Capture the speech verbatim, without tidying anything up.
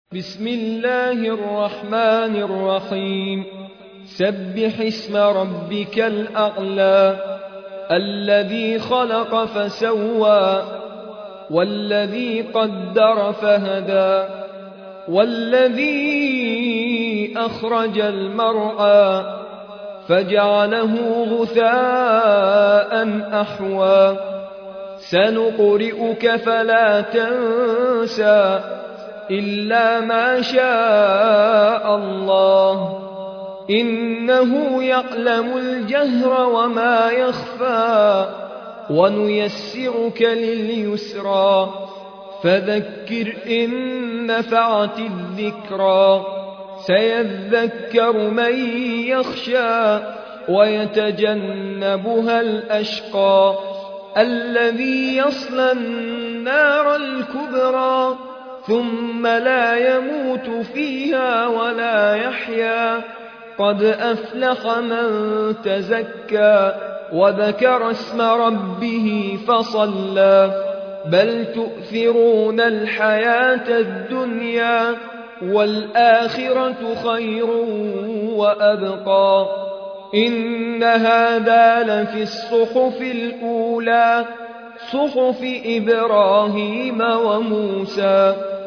بسم الله الرحمن الرحيم سبح اسم ربك الأعلى الذي خلق فسوى والذي قدر فهدى والذي أخرج المرعى فجعله غثاء أحوى سنقرئك فلا تنسى إلا ما شاء الله إنه يعلم الجهر وما يخفى ونيسرك لليسرى فذكر إن نفعت الذكرى سيذكر من يخشى ويتجنبها الأشقى الذي يصلى النار الكبرى ثم لا يموت فيها ولا يحيا قد أفلح من تزكى وذكر اسم ربه فصلى بل تؤثرون الحياة الدنيا والآخرة خير وأبقى إن هذا لفي الصحف الأولى صحف إبراهيم وموسى